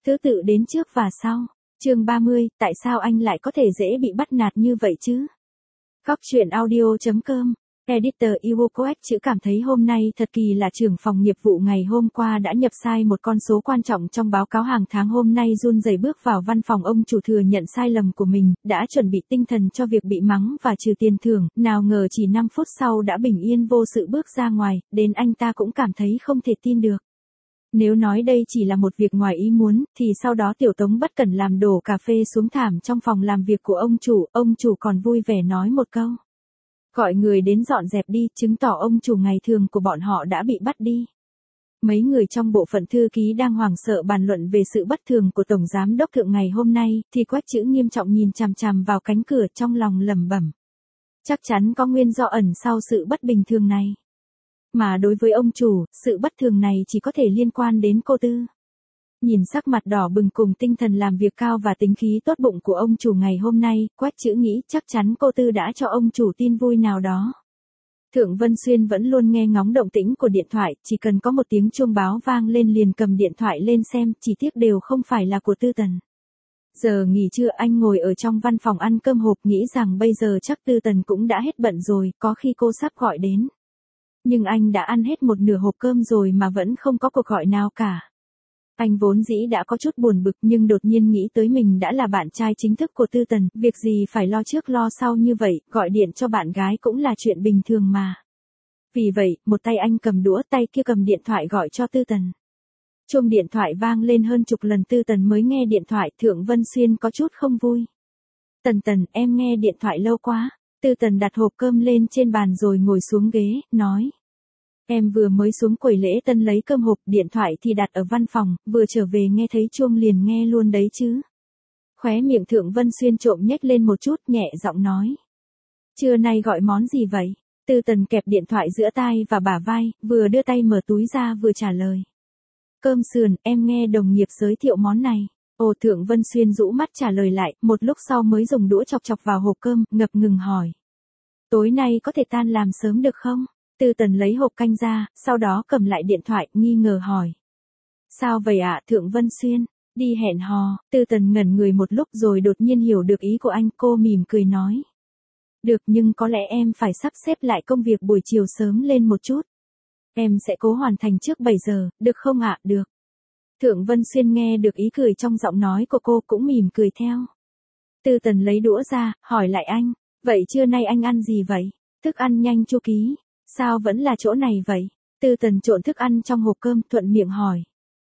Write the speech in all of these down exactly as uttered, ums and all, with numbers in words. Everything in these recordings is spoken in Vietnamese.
Thứ tự đến trước và sau. Chương ba mươi, tại sao anh lại có thể dễ bị bắt nạt như vậy chứ? Góc truyện audio chấm com. Editor Ivo Coet chữ cảm thấy hôm nay thật kỳ lạ, trưởng phòng nghiệp vụ ngày hôm qua đã nhập sai một con số quan trọng trong báo cáo hàng tháng. Hôm nay run rẩy bước vào văn phòng ông chủ thừa nhận sai lầm của mình, đã chuẩn bị tinh thần cho việc bị mắng và trừ tiền thưởng, nào ngờ chỉ năm phút sau đã bình yên vô sự bước ra ngoài, đến anh ta cũng cảm thấy không thể tin được. Nếu nói đây chỉ là một việc ngoài ý muốn, thì sau đó Tiểu Tống bất cẩn làm đổ cà phê xuống thảm trong phòng làm việc của ông chủ, ông chủ còn vui vẻ nói một câu. Gọi người đến dọn dẹp đi, chứng tỏ ông chủ ngày thường của bọn họ đã bị bắt đi. Mấy người trong bộ phận thư ký đang hoảng sợ bàn luận về sự bất thường của Tổng Giám đốc Thượng ngày hôm nay, thì Quách Chữ nghiêm trọng nhìn chằm chằm vào cánh cửa trong lòng lẩm bẩm. Chắc chắn có nguyên do ẩn sau sự bất bình thường này. Mà đối với ông chủ, sự bất thường này chỉ có thể liên quan đến cô Tư. Nhìn sắc mặt đỏ bừng cùng tinh thần làm việc cao và tính khí tốt bụng của ông chủ ngày hôm nay, Quách Chữ nghĩ chắc chắn cô Tư đã cho ông chủ tin vui nào đó. Thượng Vân Xuyên vẫn luôn nghe ngóng động tĩnh của điện thoại, chỉ cần có một tiếng chuông báo vang lên liền cầm điện thoại lên xem, chỉ tiếc đều không phải là của Tư Tần. Giờ nghỉ trưa anh ngồi ở trong văn phòng ăn cơm hộp, nghĩ rằng bây giờ chắc Tư Tần cũng đã hết bận rồi, có khi cô sắp gọi đến. Nhưng anh đã ăn hết một nửa hộp cơm rồi mà vẫn không có cuộc gọi nào cả. Anh vốn dĩ đã có chút buồn bực nhưng đột nhiên nghĩ tới mình đã là bạn trai chính thức của Tư Tần, việc gì phải lo trước lo sau như vậy, gọi điện cho bạn gái cũng là chuyện bình thường mà. Vì vậy, một tay anh cầm đũa, tay kia cầm điện thoại gọi cho Tư Tần. Chuông điện thoại vang lên hơn chục lần Tư Tần mới nghe điện thoại, Thượng Vân Xuyên có chút không vui. Tần Tần, em nghe điện thoại lâu quá. Tư Tần đặt hộp cơm lên trên bàn rồi ngồi xuống ghế, nói. Em vừa mới xuống quầy lễ tân lấy cơm hộp, điện thoại thì đặt ở văn phòng, vừa trở về nghe thấy chuông liền nghe luôn đấy chứ. Khóe miệng Thượng Vân Xuyên trộm nhếch lên một chút, nhẹ giọng nói. Trưa nay gọi món gì vậy? Tư Tần kẹp điện thoại giữa tai và bả vai, vừa đưa tay mở túi ra vừa trả lời. Cơm sườn, em nghe đồng nghiệp giới thiệu món này. Ồ, Thượng Vân Xuyên rũ mắt trả lời lại, một lúc sau mới dùng đũa chọc chọc vào hộp cơm, ngập ngừng hỏi. Tối nay có thể tan làm sớm được không? Tư Tần lấy hộp canh ra, sau đó cầm lại điện thoại, nghi ngờ hỏi. Sao vậy ạ, Thượng Vân Xuyên? Đi hẹn hò. Tư Tần ngẩn người một lúc rồi đột nhiên hiểu được ý của anh, cô mỉm cười nói. Được, nhưng có lẽ em phải sắp xếp lại công việc buổi chiều sớm lên một chút. Em sẽ cố hoàn thành trước bảy giờ, được không ạ? Được. Thượng Vân Xuyên nghe được ý cười trong giọng nói của cô cũng mỉm cười theo. Tư Tần lấy đũa ra, hỏi lại anh. Vậy trưa nay anh ăn gì vậy? Thức ăn nhanh Chu Ký. Sao vẫn là chỗ này vậy? Tư Tần trộn thức ăn trong hộp cơm, thuận miệng hỏi.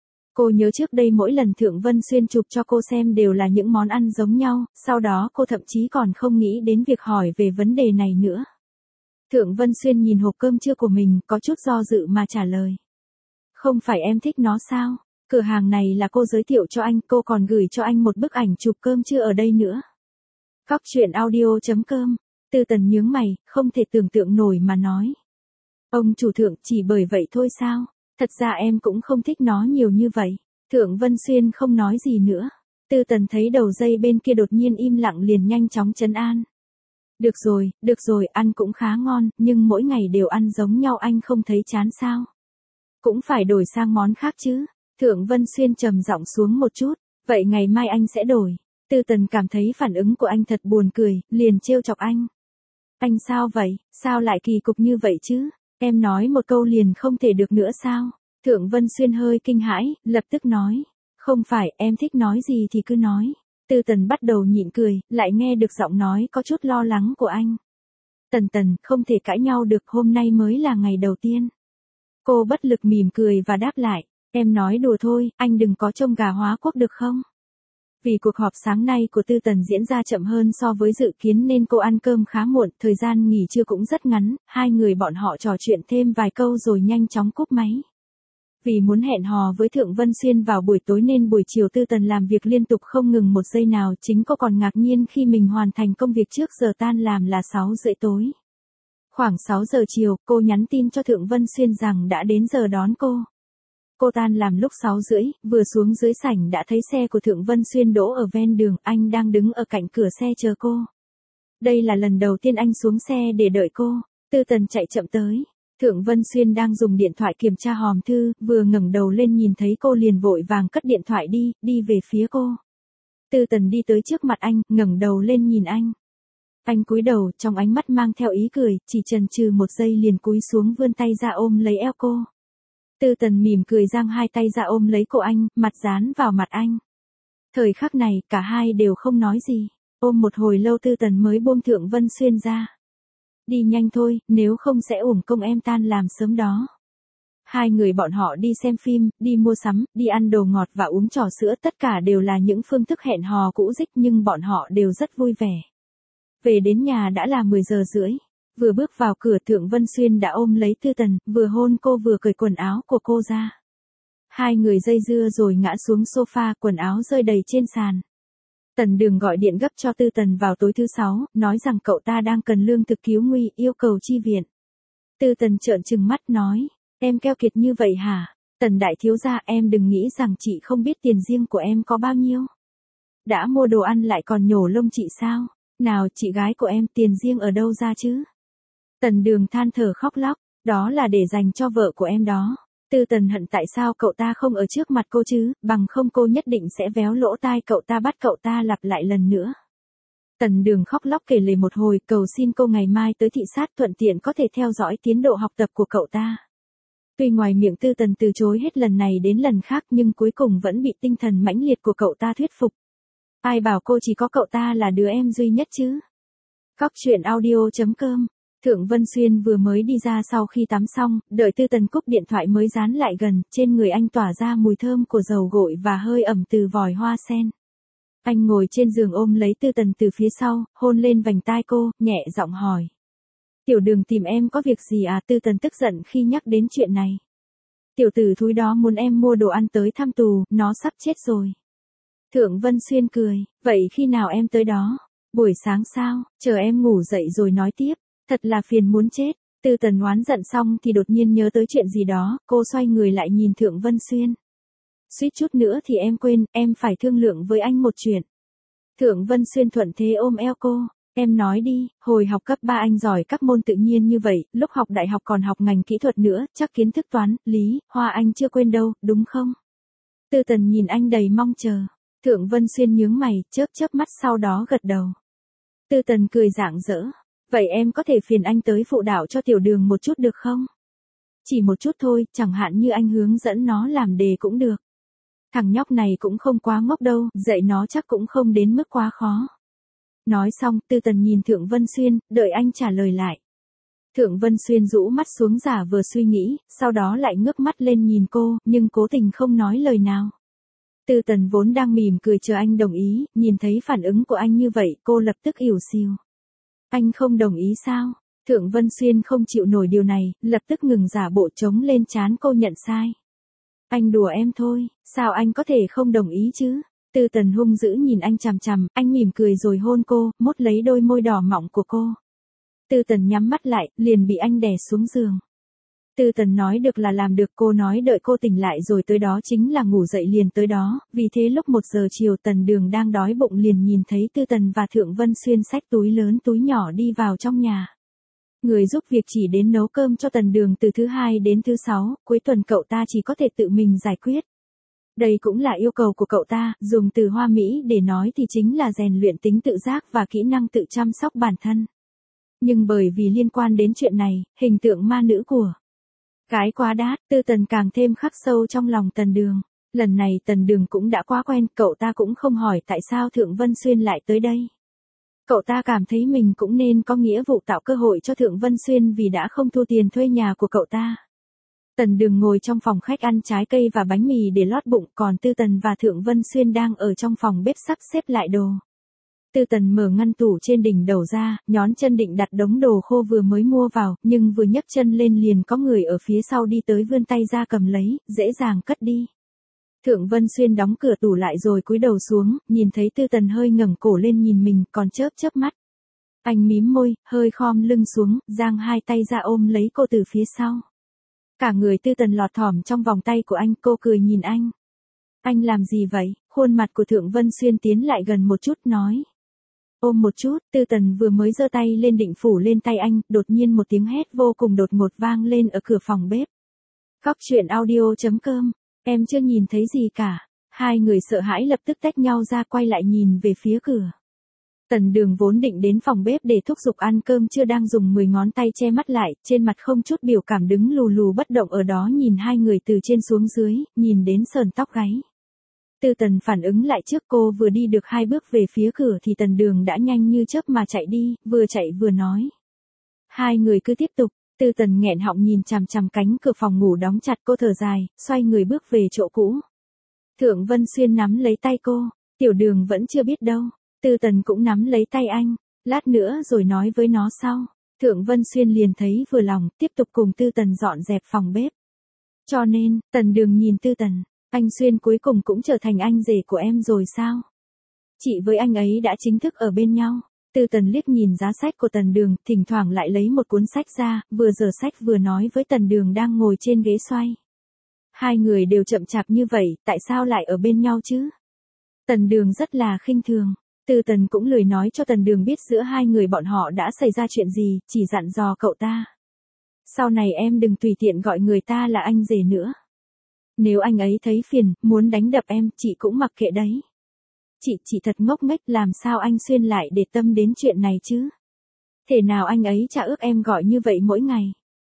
Cô nhớ trước đây mỗi lần Thượng Vân Xuyên chụp cho cô xem đều là những món ăn giống nhau, sau đó cô thậm chí còn không nghĩ đến việc hỏi về vấn đề này nữa. Thượng Vân Xuyên nhìn hộp cơm trưa của mình, có chút do dự mà trả lời. Không phải em thích nó sao? Cửa hàng này là cô giới thiệu cho anh, cô còn gửi cho anh một bức ảnh chụp cơm trưa ở đây nữa. Góc truyện audio chấm com. Tư Tần nhướng mày, không thể tưởng tượng nổi mà nói. Ông chủ Thượng, chỉ bởi vậy thôi sao? Thật ra em cũng không thích nó nhiều như vậy. Thượng Vân Xuyên không nói gì nữa. Tư Tần thấy đầu dây bên kia đột nhiên im lặng liền nhanh chóng trấn an. Được rồi, được rồi, ăn cũng khá ngon, nhưng mỗi ngày đều ăn giống nhau anh không thấy chán sao? Cũng phải đổi sang món khác chứ. Thượng Vân Xuyên trầm giọng xuống một chút. Vậy ngày mai anh sẽ đổi. Tư Tần cảm thấy phản ứng của anh thật buồn cười, liền trêu chọc anh. Anh sao vậy? Sao lại kỳ cục như vậy chứ? Em nói một câu liền không thể được nữa sao? Thượng Vân Xuyên hơi kinh hãi, lập tức nói. Không phải, em thích nói gì thì cứ nói. Tư Tần bắt đầu nhịn cười, lại nghe được giọng nói có chút lo lắng của anh. Tần Tần, không thể cãi nhau được, hôm nay mới là ngày đầu tiên. Cô bất lực mỉm cười và đáp lại. Em nói đùa thôi, anh đừng có trông gà hóa quốc được không? Vì cuộc họp sáng nay của Tư Tần diễn ra chậm hơn so với dự kiến nên cô ăn cơm khá muộn, thời gian nghỉ trưa cũng rất ngắn, hai người bọn họ trò chuyện thêm vài câu rồi nhanh chóng cúp máy. Vì muốn hẹn hò với Thượng Vân Xuyên vào buổi tối nên buổi chiều Tư Tần làm việc liên tục không ngừng một giây nào, chính cô còn ngạc nhiên khi mình hoàn thành công việc trước giờ tan làm là sáu rưỡi tối. Khoảng sáu giờ chiều, cô nhắn tin cho Thượng Vân Xuyên rằng đã đến giờ đón cô. Cô tan làm lúc sáu rưỡi, vừa xuống dưới sảnh đã thấy xe của Thượng Vân Xuyên đỗ ở ven đường, anh đang đứng ở cạnh cửa xe chờ cô. Đây là lần đầu tiên anh xuống xe để đợi cô. Tư Tần chạy chậm tới. Thượng Vân Xuyên đang dùng điện thoại kiểm tra hòm thư, vừa ngẩng đầu lên nhìn thấy cô liền vội vàng cất điện thoại đi, đi về phía cô. Tư Tần đi tới trước mặt anh, ngẩng đầu lên nhìn anh. Anh cúi đầu, trong ánh mắt mang theo ý cười, chỉ chần chừ một giây liền cúi xuống vươn tay ra ôm lấy eo cô. Tư Tần mỉm cười giang hai tay ra ôm lấy cổ anh, mặt dán vào mặt anh. Thời khắc này, cả hai đều không nói gì. Ôm một hồi lâu Tư Tần mới buông Thượng Vân Xuyên ra. Đi nhanh thôi, nếu không sẽ uổng công em tan làm sớm đó. Hai người bọn họ đi xem phim, đi mua sắm, đi ăn đồ ngọt và uống trà sữa, tất cả đều là những phương thức hẹn hò cũ rích nhưng bọn họ đều rất vui vẻ. Về đến nhà đã là mười giờ rưỡi. Vừa bước vào cửa Thượng Vân Xuyên đã ôm lấy Tư Tần, vừa hôn cô vừa cởi quần áo của cô ra. Hai người dây dưa rồi ngã xuống sofa, quần áo rơi đầy trên sàn. Tần Đường gọi điện gấp cho Tư Tần vào tối thứ sáu, nói rằng cậu ta đang cần lương thực cứu nguy, yêu cầu chi viện. Tư Tần trợn trừng mắt nói, em keo kiệt như vậy hả? Tần đại thiếu gia, em đừng nghĩ rằng chị không biết tiền riêng của em có bao nhiêu. Đã mua đồ ăn lại còn nhổ lông chị sao? Nào, chị gái của em tiền riêng ở đâu ra chứ? Tần Đường than thở khóc lóc, đó là để dành cho vợ của em đó. Tư Tần hận tại sao cậu ta không ở trước mặt cô chứ, bằng không cô nhất định sẽ véo lỗ tai cậu ta bắt cậu ta lặp lại lần nữa. Tần Đường khóc lóc kể lể một hồi, cầu xin cô ngày mai tới thị sát thuận tiện có thể theo dõi tiến độ học tập của cậu ta. Tuy ngoài miệng Tư Tần từ chối hết lần này đến lần khác nhưng cuối cùng vẫn bị tinh thần mãnh liệt của cậu ta thuyết phục. Ai bảo cô chỉ có cậu ta là đứa em duy nhất chứ? Cóc truyện audio chấm com. Thượng Vân Xuyên vừa mới đi ra sau khi tắm xong, đợi Tư Tần cúp điện thoại mới dán lại gần, trên người anh tỏa ra mùi thơm của dầu gội và hơi ẩm từ vòi hoa sen. Anh ngồi trên giường ôm lấy Tư Tần từ phía sau, hôn lên vành tai cô, nhẹ giọng hỏi. Tiểu Đường tìm em có việc gì à? Tư Tần tức giận khi nhắc đến chuyện này. Tiểu tử thúi đó muốn em mua đồ ăn tới thăm tù, nó sắp chết rồi. Thượng Vân Xuyên cười, vậy khi nào em tới đó? Buổi sáng sao, chờ em ngủ dậy rồi nói tiếp. Thật là phiền muốn chết. Tư Tần oán giận xong thì đột nhiên nhớ tới chuyện gì đó, cô xoay người lại nhìn Thượng Vân Xuyên. Suýt chút nữa thì em quên, em phải thương lượng với anh một chuyện. Thượng Vân Xuyên thuận thế ôm eo cô, em nói đi, hồi học cấp ba anh giỏi các môn tự nhiên như vậy, lúc học đại học còn học ngành kỹ thuật nữa, chắc kiến thức toán, lý, hoa anh chưa quên đâu, đúng không? Tư Tần nhìn anh đầy mong chờ. Thượng Vân Xuyên nhướng mày, chớp chớp mắt sau đó gật đầu. Tư Tần cười rạng rỡ. Vậy em có thể phiền anh tới phụ đạo cho Tiểu Đường một chút được không? Chỉ một chút thôi, chẳng hạn như anh hướng dẫn nó làm đề cũng được. Thằng nhóc này cũng không quá ngốc đâu, dạy nó chắc cũng không đến mức quá khó. Nói xong, Tư Tần nhìn Thượng Vân Xuyên, đợi anh trả lời lại. Thượng Vân Xuyên rũ mắt xuống giả vờ suy nghĩ, sau đó lại ngước mắt lên nhìn cô, nhưng cố tình không nói lời nào. Tư Tần vốn đang mỉm cười chờ anh đồng ý, nhìn thấy phản ứng của anh như vậy, cô lập tức ỉu xìu. Anh không đồng ý sao? Thượng Vân Xuyên không chịu nổi điều này, lập tức ngừng giả bộ trống lên trán cô nhận sai. Anh đùa em thôi, sao anh có thể không đồng ý chứ? Tư Tần hung dữ nhìn anh chằm chằm, anh mỉm cười rồi hôn cô, mốt lấy đôi môi đỏ mọng của cô. Tư Tần nhắm mắt lại, liền bị anh đè xuống giường. Tư Tần nói được là làm được, cô nói đợi cô tỉnh lại rồi tới đó chính là ngủ dậy liền tới đó, vì thế lúc một giờ chiều Tần Đường đang đói bụng liền nhìn thấy Tư Tần và Thượng Vân Xuyên xách túi lớn túi nhỏ đi vào trong nhà. Người giúp việc chỉ đến nấu cơm cho Tần Đường từ thứ hai đến thứ sáu, cuối tuần cậu ta chỉ có thể tự mình giải quyết. Đây cũng là yêu cầu của cậu ta, dùng từ hoa mỹ để nói thì chính là rèn luyện tính tự giác và kỹ năng tự chăm sóc bản thân. Nhưng bởi vì liên quan đến chuyện này, hình tượng ma nữ của cái quá đát, Tư Tần càng thêm khắc sâu trong lòng Tần Đường. Lần này Tần Đường cũng đã quá quen, cậu ta cũng không hỏi tại sao Thượng Vân Xuyên lại tới đây. Cậu ta cảm thấy mình cũng nên có nghĩa vụ tạo cơ hội cho Thượng Vân Xuyên vì đã không thu tiền thuê nhà của cậu ta. Tần Đường ngồi trong phòng khách ăn trái cây và bánh mì để lót bụng, còn Tư Tần và Thượng Vân Xuyên đang ở trong phòng bếp sắp xếp lại đồ. Tư Tần mở ngăn tủ trên đỉnh đầu ra, nhón chân định đặt đống đồ khô vừa mới mua vào, nhưng vừa nhấc chân lên liền có người ở phía sau đi tới vươn tay ra cầm lấy, dễ dàng cất đi. Thượng Vân Xuyên đóng cửa tủ lại rồi cúi đầu xuống, nhìn thấy Tư Tần hơi ngẩng cổ lên nhìn mình, còn chớp chớp mắt. Anh mím môi, hơi khom lưng xuống, giang hai tay ra ôm lấy cô từ phía sau. Cả người Tư Tần lọt thỏm trong vòng tay của anh, cô cười nhìn anh. Anh làm gì vậy? Khuôn mặt của Thượng Vân Xuyên tiến lại gần một chút nói. Ôm một chút, Tư Tần vừa mới giơ tay lên định phủ lên tay anh, đột nhiên một tiếng hét vô cùng đột ngột vang lên ở cửa phòng bếp. Góc truyện audio chấm com, em chưa nhìn thấy gì cả. Hai người sợ hãi lập tức tách nhau ra quay lại nhìn về phía cửa. Tần Đường vốn định đến phòng bếp để thúc giục ăn cơm chưa đang dùng mười ngón tay che mắt lại, trên mặt không chút biểu cảm đứng lù lù bất động ở đó nhìn hai người từ trên xuống dưới, nhìn đến sờn tóc gáy. Tư Tần phản ứng lại trước cô vừa đi được hai bước về phía cửa thì Tần Đường đã nhanh như chớp mà chạy đi, vừa chạy vừa nói. Hai người cứ tiếp tục, Tư Tần nghẹn họng nhìn chằm chằm cánh cửa phòng ngủ đóng chặt cô thở dài, xoay người bước về chỗ cũ. Thượng Vân Xuyên nắm lấy tay cô, Tiểu Đường vẫn chưa biết đâu. Tư Tần cũng nắm lấy tay anh, lát nữa rồi nói với nó sau. Thượng Vân Xuyên liền thấy vừa lòng, tiếp tục cùng Tư Tần dọn dẹp phòng bếp. Cho nên, Tần Đường nhìn Tư Tần, anh Xuyên cuối cùng cũng trở thành anh rể của em rồi sao? Chị với anh ấy đã chính thức ở bên nhau. Tư Tần liếc nhìn giá sách của Tần Đường, thỉnh thoảng lại lấy một cuốn sách ra, vừa giở sách vừa nói với Tần Đường đang ngồi trên ghế xoay. Hai người đều chậm chạp như vậy, tại sao lại ở bên nhau chứ? Tần Đường rất là khinh thường. Tư Tần cũng lười nói cho Tần Đường biết giữa hai người bọn họ đã xảy ra chuyện gì, chỉ dặn dò cậu ta. Sau này em đừng tùy tiện gọi người ta là anh rể nữa. Nếu anh ấy thấy phiền, muốn đánh đập em, chị cũng mặc kệ đấy. Chị chỉ thật ngốc nghếch, làm sao anh Xuyên lại để tâm đến chuyện này chứ? Thể nào anh ấy chả ước em gọi như vậy mỗi ngày.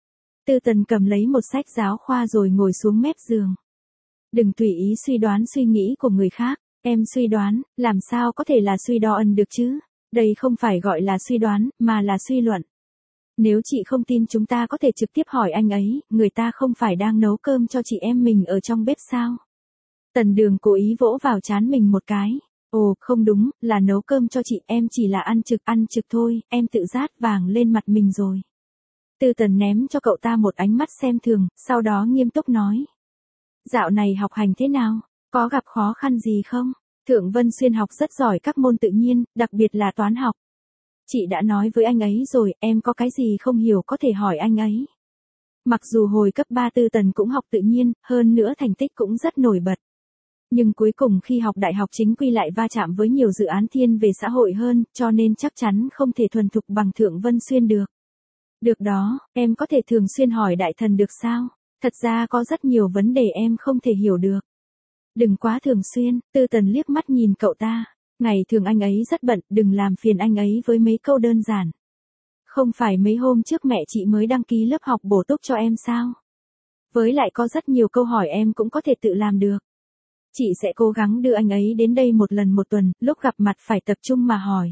Tư Tần cầm lấy một sách giáo khoa rồi ngồi xuống mép giường. Đừng tùy ý suy đoán suy nghĩ của người khác. Em suy đoán, làm sao có thể là suy đoán được chứ? Đây không phải gọi là suy đoán, mà là suy luận. Nếu chị không tin chúng ta có thể trực tiếp hỏi anh ấy, người ta không phải đang nấu cơm cho chị em mình ở trong bếp sao? Tần Đường cố ý vỗ vào trán mình một cái. Ồ, không đúng, là nấu cơm cho chị, em chỉ là ăn trực, ăn trực thôi, em tự rát vàng lên mặt mình rồi. Tư Tần ném cho cậu ta một ánh mắt xem thường, sau đó nghiêm túc nói. Dạo này học hành thế nào? Có gặp khó khăn gì không? Thượng Vân Xuyên học rất giỏi các môn tự nhiên, đặc biệt là toán học. Chị đã nói với anh ấy rồi, em có cái gì không hiểu có thể hỏi anh ấy. Mặc dù hồi cấp ba Tư Tần cũng học tự nhiên, hơn nữa thành tích cũng rất nổi bật. Nhưng cuối cùng khi học đại học chính quy lại va chạm với nhiều dự án thiên về xã hội hơn, cho nên chắc chắn không thể thuần thục bằng Thượng Vân Xuyên được. Được đó, em có thể thường xuyên hỏi đại thần được sao? Thật ra có rất nhiều vấn đề em không thể hiểu được. Đừng quá thường xuyên, Tư Tần liếc mắt nhìn cậu ta. Ngày thường anh ấy rất bận, đừng làm phiền anh ấy với mấy câu đơn giản. Không phải mấy hôm trước mẹ chị mới đăng ký lớp học bổ túc cho em sao? Với lại có rất nhiều câu hỏi em cũng có thể tự làm được. Chị sẽ cố gắng đưa anh ấy đến đây một lần một tuần, lúc gặp mặt phải tập trung mà hỏi.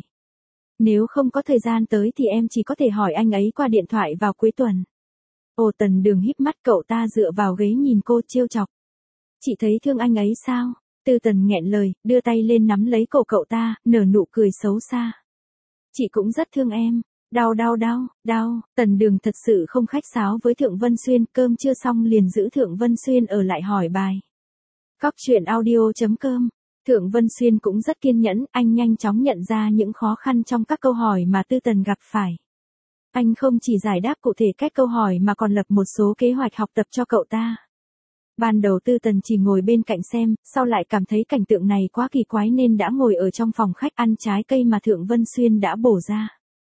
Nếu không có thời gian tới thì em chỉ có thể hỏi anh ấy qua điện thoại vào cuối tuần. Ồ, Tần Đường híp mắt, cậu ta dựa vào ghế nhìn cô trêu chọc. Chị thấy thương anh ấy sao? Tư Tần nghẹn lời, đưa tay lên nắm lấy cổ cậu ta, nở nụ cười xấu xa. Chị cũng rất thương em. Đau đau đau, đau. Tần Đường thật sự không khách sáo với Thượng Vân Xuyên, cơm chưa xong liền giữ Thượng Vân Xuyên ở lại hỏi bài. Góc truyện audio chấm com. Thượng Vân Xuyên cũng rất kiên nhẫn, anh nhanh chóng nhận ra những khó khăn trong các câu hỏi mà Tư Tần gặp phải. Anh không chỉ giải đáp cụ thể các câu hỏi mà còn lập một số kế hoạch học tập cho cậu ta. Ban đầu Tư Tần chỉ ngồi bên cạnh xem, sau lại cảm thấy cảnh tượng này quá kỳ quái nên đã ngồi ở trong phòng khách ăn trái cây mà Thượng Vân Xuyên đã bổ ra.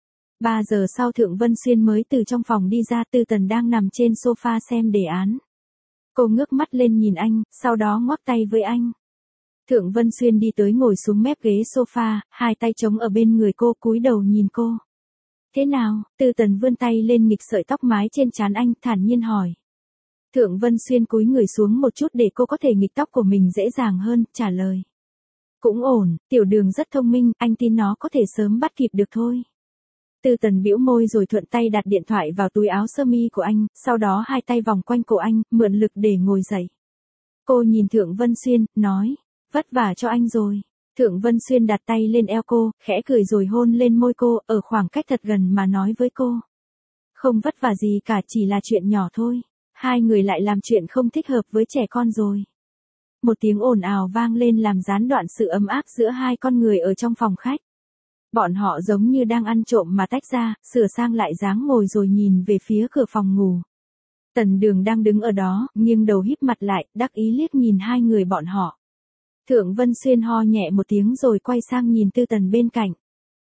Ba giờ sau Thượng Vân Xuyên mới từ trong phòng đi ra, Tư Tần đang nằm trên sofa xem đề án. Cô ngước mắt lên nhìn anh, sau đó ngoắc tay với anh. Thượng Vân Xuyên đi tới ngồi xuống mép ghế sofa, hai tay chống ở bên người cô, cúi đầu nhìn cô. Thế nào? Tư Tần vươn tay lên nghịch sợi tóc mái trên trán anh, thản nhiên hỏi. Thượng Vân Xuyên cúi người xuống một chút để cô có thể nghịch tóc của mình dễ dàng hơn, trả lời. Cũng ổn, Tiểu Đường rất thông minh, anh tin nó có thể sớm bắt kịp được thôi. Tư Tần bĩu môi rồi thuận tay đặt điện thoại vào túi áo sơ mi của anh, sau đó hai tay vòng quanh cổ anh, mượn lực để ngồi dậy. Cô nhìn Thượng Vân Xuyên, nói, vất vả cho anh rồi. Thượng Vân Xuyên đặt tay lên eo cô, khẽ cười rồi hôn lên môi cô, ở khoảng cách thật gần mà nói với cô. Không vất vả gì cả, chỉ là chuyện nhỏ thôi. Hai người lại làm chuyện không thích hợp với trẻ con rồi. Một tiếng ồn ào vang lên làm gián đoạn sự ấm áp giữa hai con người ở trong phòng khách. Bọn họ giống như đang ăn trộm mà tách ra, sửa sang lại dáng ngồi rồi nhìn về phía cửa phòng ngủ. Tần Đường đang đứng ở đó, nghiêng đầu híp mặt lại, đắc ý liếc nhìn hai người bọn họ. Thượng Vân Xuyên ho nhẹ một tiếng rồi quay sang nhìn Tư Tần bên cạnh.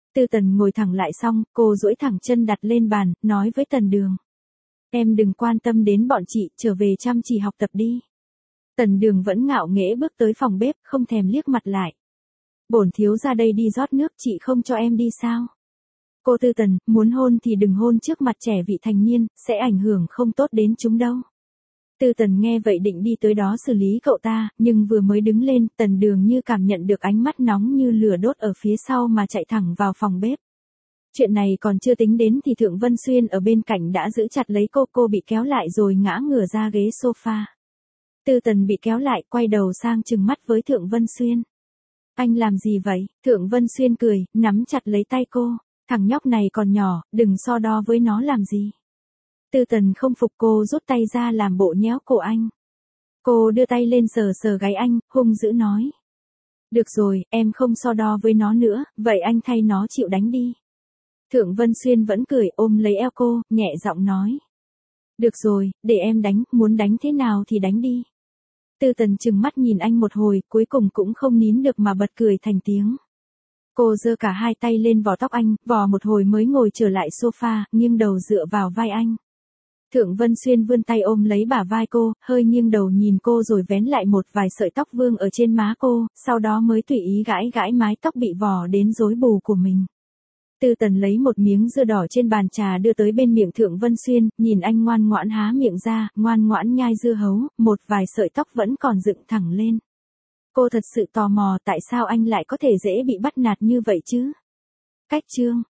Tư Tần ngồi thẳng lại xong, cô duỗi thẳng chân đặt lên bàn, nói với Tần Đường. Em đừng quan tâm đến bọn chị, trở về chăm chỉ học tập đi. Tần Đường vẫn ngạo nghễ bước tới phòng bếp, không thèm liếc mặt lại. Bổn thiếu ra đây đi rót nước, chị không cho em đi sao? Cô Tư Tần, muốn hôn thì đừng hôn trước mặt trẻ vị thành niên, sẽ ảnh hưởng không tốt đến chúng đâu. Tư Tần nghe vậy định đi tới đó xử lý cậu ta, nhưng vừa mới đứng lên, Tần Đường như cảm nhận được ánh mắt nóng như lửa đốt ở phía sau mà chạy thẳng vào phòng bếp. Chuyện này còn chưa tính đến thì Thượng Vân Xuyên ở bên cạnh đã giữ chặt lấy cô, cô bị kéo lại rồi ngã ngửa ra ghế sofa. Tư Tần bị kéo lại, quay đầu sang trừng mắt với Thượng Vân Xuyên. Anh làm gì vậy? Thượng Vân Xuyên cười, nắm chặt lấy tay cô. Thằng nhóc này còn nhỏ, đừng so đo với nó làm gì. Tư Tần không phục, cô rút tay ra làm bộ nhéo cổ anh. Cô đưa tay lên sờ sờ gáy anh, hung dữ nói. Được rồi, em không so đo với nó nữa, vậy anh thay nó chịu đánh đi. Thượng Vân Xuyên vẫn cười, ôm lấy eo cô, nhẹ giọng nói. Được rồi, để em đánh, muốn đánh thế nào thì đánh đi. Tư Tần trừng mắt nhìn anh một hồi, cuối cùng cũng không nín được mà bật cười thành tiếng. Cô giơ cả hai tay lên vò tóc anh, vò một hồi mới ngồi trở lại sofa, nghiêng đầu dựa vào vai anh. Thượng Vân Xuyên vươn tay ôm lấy bả vai cô, hơi nghiêng đầu nhìn cô rồi vén lại một vài sợi tóc vương ở trên má cô, sau đó mới tùy ý gãi gãi mái tóc bị vò đến rối bù của mình. Tư Tần lấy một miếng dưa đỏ trên bàn trà đưa tới bên miệng Thượng Vân Xuyên, nhìn anh ngoan ngoãn há miệng ra, ngoan ngoãn nhai dưa hấu, một vài sợi tóc vẫn còn dựng thẳng lên. Cô thật sự tò mò tại sao anh lại có thể dễ bị bắt nạt như vậy chứ. Cách chương